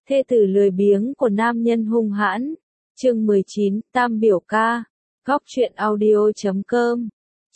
Thê tử lười biếng của nam nhân hung hãn. Chương 19, Tam biểu ca. Góc truyện audio.com.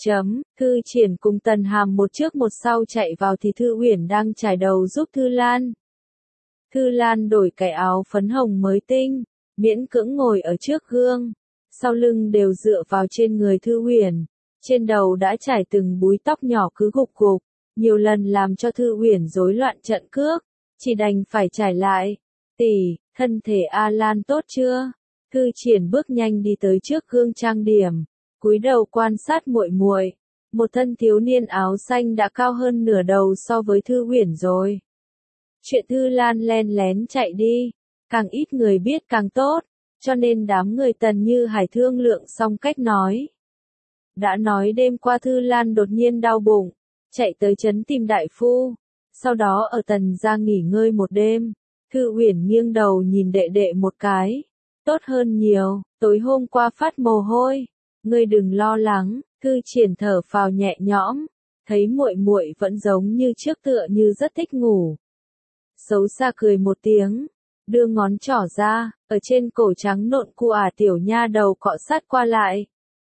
Thư Triển cùng Tần Hàm một trước một sau chạy vào thì Thư Uyển đang chải đầu giúp Thư Lan. Thư Lan đổi cái áo phấn hồng mới tinh, miễn cưỡng ngồi ở trước gương, sau lưng đều dựa vào trên người Thư Uyển, trên đầu đã trải từng búi tóc nhỏ cứ gục gục, nhiều lần làm cho Thư Uyển rối loạn trận cước, chỉ đành phải trải lại. Tỷ, thân thể A Lan tốt chưa? Thư Triển bước nhanh đi tới trước gương trang điểm, cúi đầu quan sát muội muội. Một thân thiếu niên áo xanh đã cao hơn nửa đầu so với Thư Uyển rồi. Chuyện Thư Lan len lén chạy đi, càng ít người biết càng tốt, cho nên đám người Tần Như Hải thương lượng xong cách nói. Đã nói đêm qua Thư Lan đột nhiên đau bụng, chạy tới trấn tìm đại phu, sau đó ở Tần gia nghỉ ngơi một đêm. Thư Uyển nghiêng đầu nhìn đệ đệ một cái. Tốt hơn nhiều, tối hôm qua phát mồ hôi, ngươi đừng lo lắng. Thư Triển thở phào nhẹ nhõm, thấy muội muội vẫn giống như trước tựa như rất thích ngủ. Xấu xa cười một tiếng, đưa ngón trỏ ra, ở trên cổ trắng nộn của tiểu nha đầu cọ sát qua lại.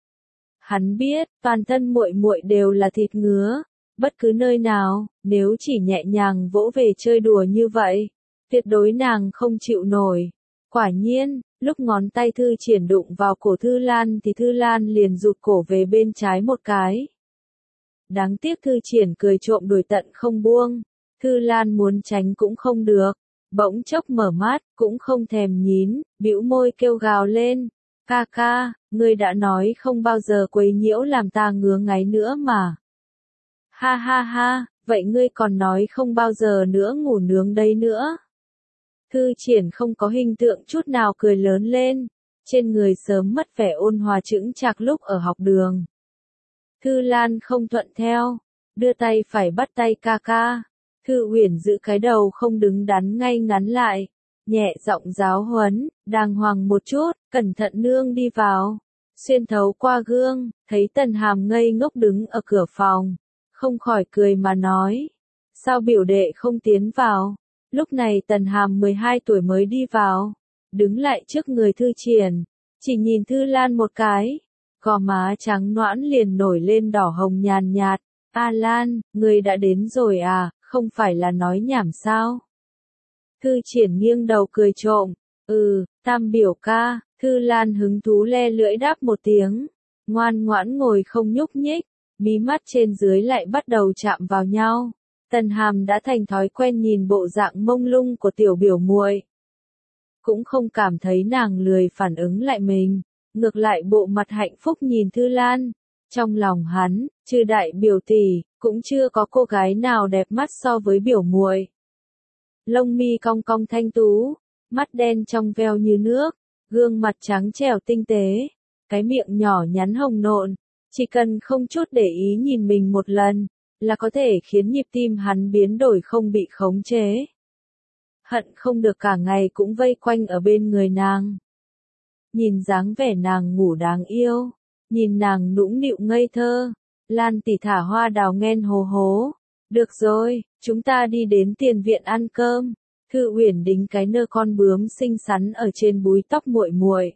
Hắn biết, toàn thân muội muội đều là thịt ngứa, bất cứ nơi nào, nếu chỉ nhẹ nhàng vỗ về chơi đùa như vậy, tuyệt đối nàng không chịu nổi. Quả nhiên, lúc ngón tay Thư Triển đụng vào cổ Thư Lan thì Thư Lan liền rụt cổ về bên trái một cái. Đáng tiếc Thư Triển cười trộm đuổi tận không buông, Thư Lan muốn tránh cũng không được, bỗng chốc mở mắt, cũng không thèm nhín, bĩu môi kêu gào lên, ca ca, ngươi đã nói không bao giờ quấy nhiễu làm ta ngứa ngáy nữa mà. Ha ha ha, vậy ngươi còn nói không bao giờ nữa ngủ nướng đấy nữa. Thư Triển không có hình tượng chút nào cười lớn lên, trên người sớm mất vẻ ôn hòa chững chạc lúc ở học đường. Thư Lan không thuận theo, đưa tay phải bắt tay ca ca. Thư Uyển giữ cái đầu không đứng đắn ngay ngắn lại, nhẹ giọng giáo huấn, đàng hoàng một chút, cẩn thận nương đi vào. Xuyên thấu qua gương, thấy Tần Hàm ngây ngốc đứng ở cửa phòng, không khỏi cười mà nói, sao biểu đệ không tiến vào? Lúc này Tần Hàm 12 tuổi mới đi vào, đứng lại trước người Thư Triển, chỉ nhìn Thư Lan một cái, gò má trắng nõn liền nổi lên đỏ hồng nhàn nhạt. A Lan, ngươi đã đến rồi à, không phải là nói nhảm sao? Thư Triển nghiêng đầu cười trộm, Tam biểu ca. Thư Lan hứng thú le lưỡi đáp một tiếng, ngoan ngoãn ngồi không nhúc nhích, mí mắt trên dưới lại bắt đầu chạm vào nhau. Tần Hàm đã thành thói quen nhìn bộ dạng mông lung của tiểu biểu muội, cũng không cảm thấy nàng lười phản ứng lại mình, ngược lại bộ mặt hạnh phúc nhìn Thư Lan. Trong lòng hắn, trừ đại biểu tỷ, cũng chưa có cô gái nào đẹp mắt so với biểu muội. Lông mi cong cong thanh tú, mắt đen trong veo như nước, gương mặt trắng trẻo tinh tế, cái miệng nhỏ nhắn hồng nộn, chỉ cần không chút để ý nhìn mình một lần, là có thể khiến nhịp tim hắn biến đổi không bị khống chế. Hận không được cả ngày cũng vây quanh ở bên người nàng. Nhìn dáng vẻ nàng ngủ đáng yêu, nhìn nàng nũng nịu ngây thơ, Lan tỷ thả hoa đào nghen hồ hố. Được rồi, chúng ta đi đến tiền viện ăn cơm. Thư Uyển đính cái nơ con bướm xinh xắn ở trên búi tóc muội muội.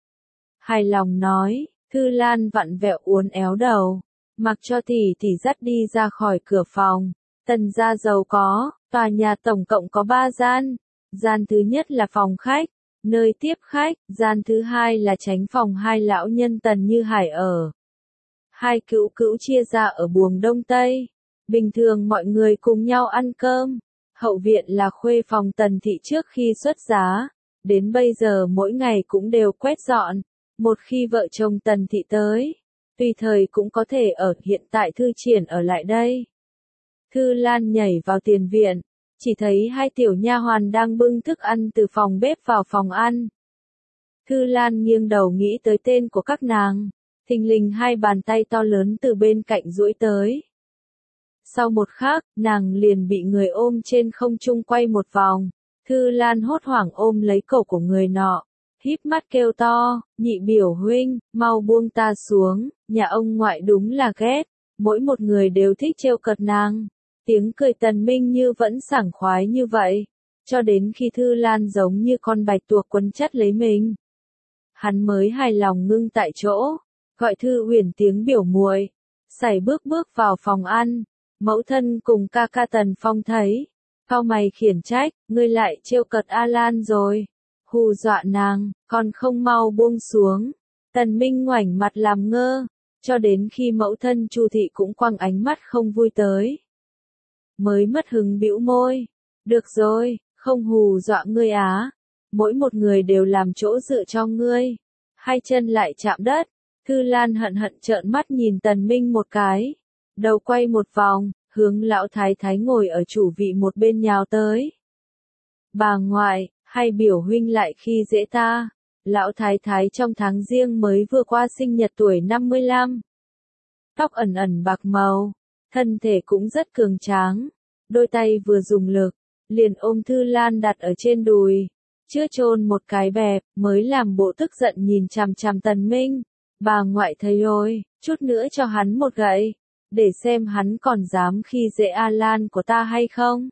Hài lòng nói, Thư Lan vặn vẹo uốn éo đầu, mặc cho tỷ dắt đi ra khỏi cửa phòng. Tần gia giàu có, tòa nhà tổng cộng có 3 gian. Gian thứ nhất là phòng khách, nơi tiếp khách, gian thứ hai là tránh phòng hai lão nhân Tần Như Hải ở. Hai cữu cữu chia ra ở buồng đông tây. Bình thường mọi người cùng nhau ăn cơm. Hậu viện là khuê phòng Tần thị trước khi xuất giá, đến bây giờ mỗi ngày cũng đều quét dọn. Một khi vợ chồng Tần thị tới, tùy thời cũng có thể ở, hiện tại Thư Triển ở lại đây. Thư Lan nhảy vào tiền viện, chỉ thấy hai tiểu nha hoàn đang bưng thức ăn từ phòng bếp vào phòng ăn. Thư Lan nghiêng đầu nghĩ tới tên của các nàng, thình lình hai bàn tay to lớn từ bên cạnh duỗi tới. Sau một khắc, nàng liền bị người ôm trên không trung quay một vòng. Thư Lan hốt hoảng ôm lấy cổ của người nọ, híp mắt kêu to, nhị biểu huynh, mau buông ta xuống, nhà ông ngoại đúng là ghét, mỗi một người đều thích trêu cợt nàng. Tiếng cười Tần Minh Như vẫn sảng khoái như vậy. cho đến khi Thư Lan giống như con bạch tuộc quấn chặt lấy mình. Hắn mới hài lòng ngưng tại chỗ, gọi Thư Huyền tiếng biểu muội, sải bước bước vào phòng ăn. Mẫu thân cùng ca ca Tần Phong thấy, cau mày khiển trách, ngươi lại trêu cợt A Lan rồi, hù dọa nàng, còn không mau buông xuống. Tần Minh ngoảnh mặt làm ngơ, cho đến khi mẫu thân Chu thị cũng quăng ánh mắt không vui tới. Mới mất hứng bĩu môi, được rồi, không hù dọa ngươi á, mỗi một người đều làm chỗ dựa cho ngươi. Hai chân lại chạm đất, Thư Lan hận hận trợn mắt nhìn Tần Minh một cái, đầu quay một vòng, hướng lão thái thái ngồi ở chủ vị một bên nhào tới. Bà ngoại, hay biểu huynh lại khi dễ ta. Lão thái thái trong tháng riêng mới vừa qua sinh nhật tuổi 55. Tóc ẩn ẩn bạc màu, thân thể cũng rất cường tráng, đôi tay vừa dùng lực, liền ôm Thư Lan đặt ở trên đùi, chưa chôn một cái bẹp, mới làm bộ tức giận nhìn chằm chằm Tần Minh. Bà ngoại thấy rồi, chút nữa cho hắn một gậy, để xem hắn còn dám khi dễ A Lan của ta hay không.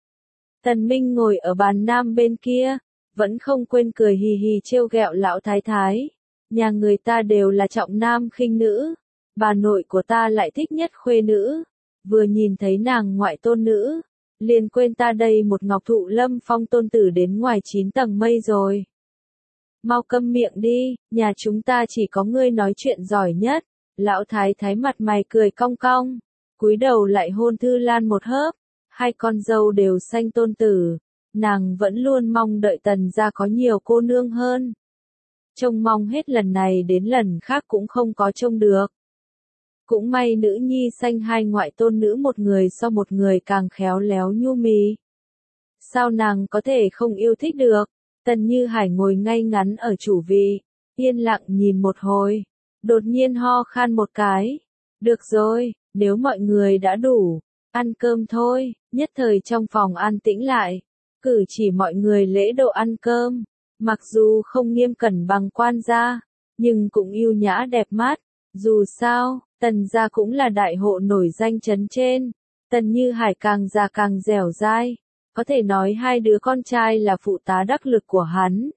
Tần Minh ngồi ở bàn nam bên kia, vẫn không quên cười hì hì trêu ghẹo lão thái thái. Nhà người ta đều là trọng nam khinh nữ, bà nội của ta lại thích nhất khuê nữ, vừa nhìn thấy nàng ngoại tôn nữ, liền quên ta đây một ngọc thụ lâm phong tôn tử đến ngoài 9 tầng mây rồi. Mau câm miệng đi, nhà chúng ta chỉ có ngươi nói chuyện giỏi nhất. Lão thái thái mặt mày cười cong cong, cúi đầu lại hôn Thư Lan một hớp. Hai con dâu đều sanh tôn tử, nàng vẫn luôn mong đợi Tần gia có nhiều cô nương hơn. Trông mong hết lần này đến lần khác cũng không có trông được. Cũng may nữ nhi sanh hai ngoại tôn nữ một người so một người càng khéo léo nhu mì. Sao nàng có thể không yêu thích được? Tần Như Hải ngồi ngay ngắn ở chủ vị, yên lặng nhìn một hồi, đột nhiên ho khan một cái. Được rồi, nếu mọi người đã đủ, ăn cơm thôi. Nhất thời trong phòng an tĩnh lại, cử chỉ mọi người lễ độ ăn cơm, mặc dù không nghiêm cẩn bằng quan gia, nhưng cũng yêu nhã đẹp mắt. Dù sao, Tần gia cũng là đại hộ nổi danh trấn trên. Tần Như Hải càng già càng dẻo dai, có thể nói hai đứa con trai là phụ tá đắc lực của hắn.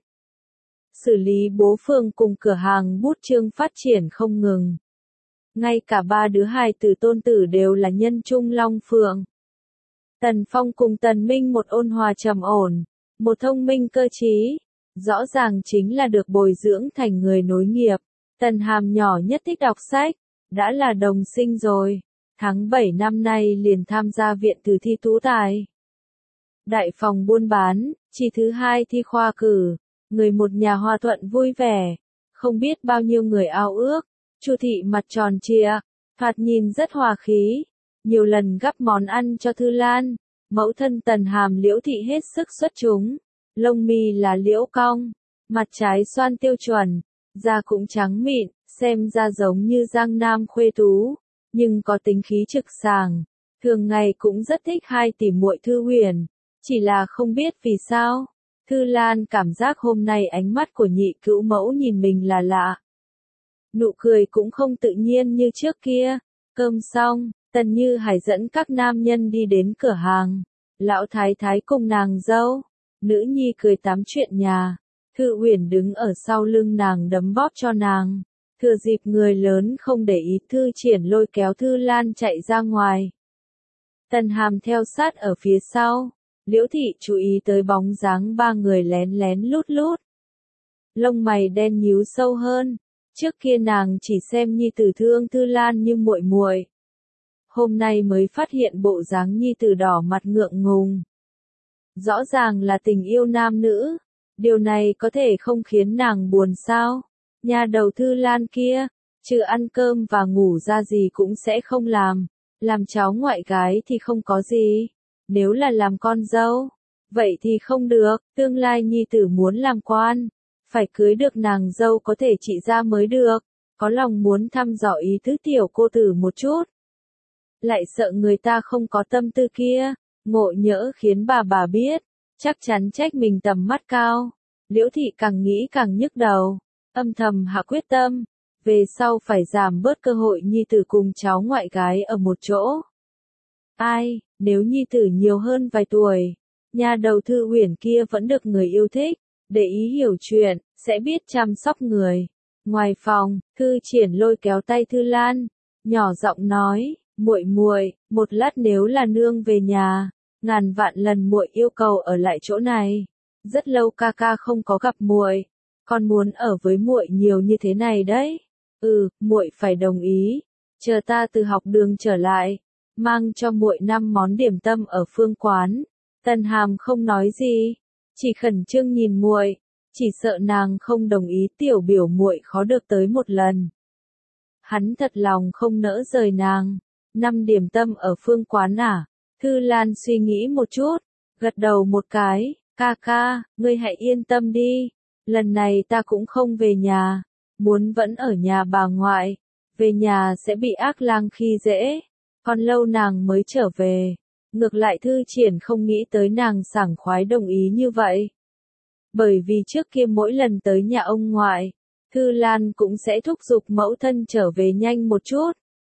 Xử lý bố Phương cùng cửa hàng bút chương phát triển không ngừng. Ngay cả ba đứa hài tử tôn tử đều là nhân trung long phượng. Tần Phong cùng Tần Minh một ôn hòa trầm ổn, một thông minh cơ trí, rõ ràng chính là được bồi dưỡng thành người nối nghiệp. Tần Hàm nhỏ nhất thích đọc sách, đã là đồng sinh rồi, tháng 7 năm nay liền tham gia viện từ thi tú tài. Đại phòng buôn bán, chỉ thứ hai thi khoa cử, người một nhà hòa thuận vui vẻ, không biết bao nhiêu người ao ước. Chu thị mặt tròn trịa, thoạt nhìn rất hòa khí, nhiều lần gắp món ăn cho Thư Lan. Mẫu thân Tần Hàm Liễu thị hết sức xuất chúng, lông mi là liễu cong, mặt trái xoan tiêu chuẩn, da cũng trắng mịn, xem ra giống như giang nam khuê tú, nhưng có tính khí trực sàng. Thường ngày cũng rất thích hai tỷ muội Thư Huyền, chỉ là không biết vì sao, Thư Lan cảm giác hôm nay ánh mắt của nhị cữu mẫu nhìn mình là lạ. Nụ cười cũng không tự nhiên như trước kia. Cơm xong, Tần Như Hải dẫn các nam nhân đi đến cửa hàng. Lão thái thái cùng nàng dâu, nữ nhi cười tám chuyện nhà. Thư Huyền đứng ở sau lưng nàng đấm bóp cho nàng. Thừa dịp người lớn không để ý, Thư Triển lôi kéo Thư Lan chạy ra ngoài. Tần Hàm theo sát ở phía sau. Liễu thị chú ý tới bóng dáng ba người lén lén lút lút. Lông mày đen nhíu sâu hơn. Trước kia nàng chỉ xem nhi tử thương Thư Lan như muội muội, hôm nay mới phát hiện bộ dáng nhi tử đỏ mặt ngượng ngùng. Rõ ràng là tình yêu nam nữ, điều này có thể không khiến nàng buồn sao? Nhà đầu Thư Lan kia, trừ ăn cơm và ngủ ra gì cũng sẽ không làm cháu ngoại gái thì không có gì, nếu là làm con dâu, vậy thì không được, tương lai nhi tử muốn làm quan, phải cưới được nàng dâu có thể trị ra mới được, có lòng muốn thăm dò ý tứ tiểu cô tử một chút. Lại sợ người ta không có tâm tư kia, ngộ nhỡ khiến bà biết, chắc chắn trách mình tầm mắt cao. Liễu thị càng nghĩ càng nhức đầu, âm thầm hạ quyết tâm, về sau phải giảm bớt cơ hội nhi tử cùng cháu ngoại gái ở một chỗ. Ai, nếu nhi tử nhiều hơn vài tuổi, Nhà đầu Thư Uyển kia vẫn được người yêu thích, để ý hiểu chuyện, sẽ biết chăm sóc người. Ngoài phòng, Thư Triển lôi kéo tay Thư Lan, nhỏ giọng nói, muội muội, một lát nếu là nương về nhà, ngàn vạn lần muội yêu cầu ở lại chỗ này. Rất lâu ca ca không có gặp muội, con muốn ở với muội nhiều như thế này đấy. Muội phải đồng ý. Chờ ta từ học đường trở lại, mang cho muội 5 món điểm tâm ở phương quán. Tần Hàm không nói gì, chỉ khẩn trương nhìn muội, chỉ sợ nàng không đồng ý tiểu biểu muội khó được tới một lần. Hắn thật lòng không nỡ rời nàng. 5 điểm tâm ở phương quán à? Thư Lan suy nghĩ một chút, gật đầu một cái, ca ca, ngươi hãy yên tâm đi, lần này ta cũng không về nhà, muốn vẫn ở nhà bà ngoại, về nhà sẽ bị ác lang khi dễ, còn lâu nàng mới trở về. Ngược lại Thư Triển không nghĩ tới nàng sảng khoái đồng ý như vậy. Bởi vì trước kia mỗi lần tới nhà ông ngoại, Thư Lan cũng sẽ thúc giục mẫu thân trở về nhanh một chút.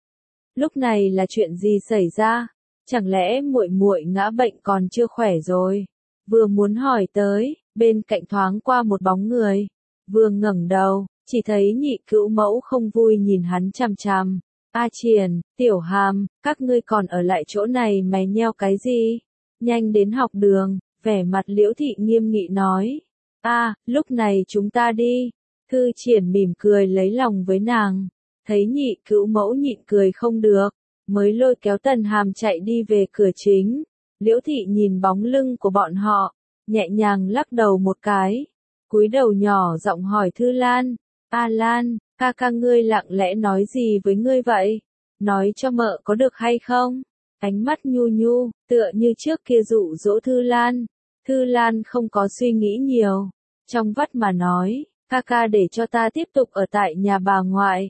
Lúc này là chuyện gì xảy ra? Chẳng lẽ muội muội ngã bệnh còn chưa khỏe rồi? Vừa muốn hỏi tới, bên cạnh thoáng qua một bóng người. Vừa ngẩng đầu, chỉ thấy nhị cữu mẫu không vui nhìn hắn chằm chằm. A Triển, Tiểu Hàm, các ngươi còn ở lại chỗ này mày nheo cái gì? Nhanh đến học đường, vẻ mặt Liễu Thị nghiêm nghị nói. Lúc này chúng ta đi. Thư Triển mỉm cười lấy lòng với nàng. Thấy nhị cữu mẫu nhịn cười không được, mới lôi kéo Tần Hàm chạy đi về cửa chính. Liễu Thị nhìn bóng lưng của bọn họ, nhẹ nhàng lắc đầu một cái, cúi đầu nhỏ giọng hỏi Thư Lan, Lan, ca ca ngươi lặng lẽ nói gì với ngươi vậy? Nói cho mợ có được hay không? Ánh mắt nhu nhu, tựa như trước kia dụ dỗ Thư Lan. Thư Lan không có suy nghĩ nhiều, trong vắt mà nói, ca ca để cho ta tiếp tục ở tại nhà bà ngoại.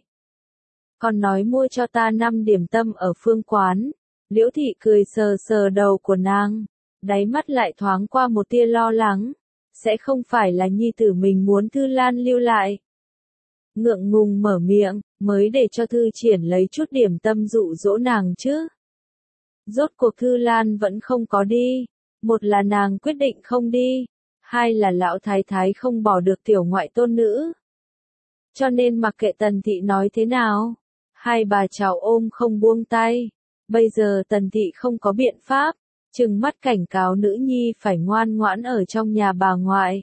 Còn nói mua cho ta 5 điểm tâm ở phương quán. Liễu Thị cười sờ sờ đầu của nàng, đáy mắt lại thoáng qua một tia lo lắng. Sẽ không phải là nhi tử mình muốn Thư Lan lưu lại. Ngượng ngùng mở miệng, mới để cho Thư Triển lấy chút điểm tâm dụ dỗ nàng chứ. Rốt cuộc Thư Lan vẫn không có đi. Một là nàng quyết định không đi, hai là lão thái thái không bỏ được tiểu ngoại tôn nữ. Cho nên mặc kệ Tần Thị nói thế nào, hai bà cháu ôm không buông tay. Bây giờ Tần Thị không có biện pháp, trừng mắt cảnh cáo nữ nhi phải ngoan ngoãn ở trong nhà bà ngoại.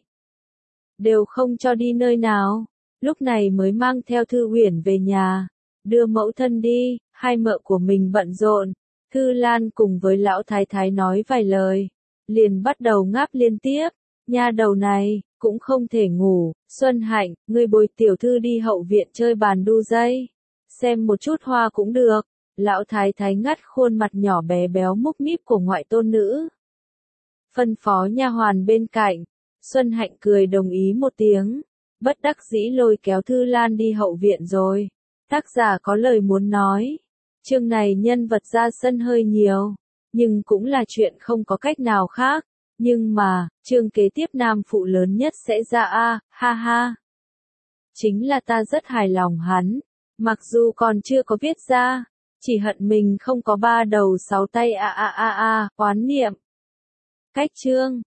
Đều không cho đi nơi nào, lúc này mới mang theo Thư Uyển về nhà, đưa mẫu thân đi, hai mợ của mình bận rộn. Thư Lan cùng với lão thái thái nói vài lời, liền bắt đầu ngáp liên tiếp, nha đầu này, cũng không thể ngủ. Xuân Hạnh, ngươi bồi tiểu thư đi hậu viện chơi bàn đu dây, xem một chút hoa cũng được. Lão thái thái ngắt khuôn mặt nhỏ bé béo múc míp của ngoại tôn nữ, phân phó nha hoàn bên cạnh. Xuân Hạnh cười đồng ý một tiếng, bất đắc dĩ lôi kéo Thư Lan đi hậu viện rồi. Tác giả có lời muốn nói, chương này nhân vật ra sân hơi nhiều, nhưng cũng là chuyện không có cách nào khác. Nhưng mà, chương kế tiếp nam phụ lớn nhất sẽ ra ha ha. Chính là ta rất hài lòng hắn, mặc dù còn chưa có viết ra, chỉ hận mình không có 3 đầu 6 tay oán niệm. Cách chương